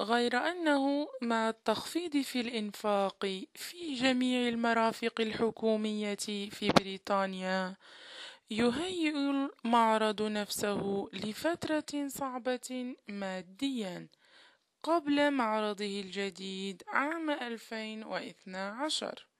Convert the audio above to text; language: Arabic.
غير أنه مع التخفيض في الإنفاق في جميع المرافق الحكومية في بريطانيا، يهيئ المعرض نفسه لفترة صعبة ماديًا قبل معرضه الجديد عام 2012.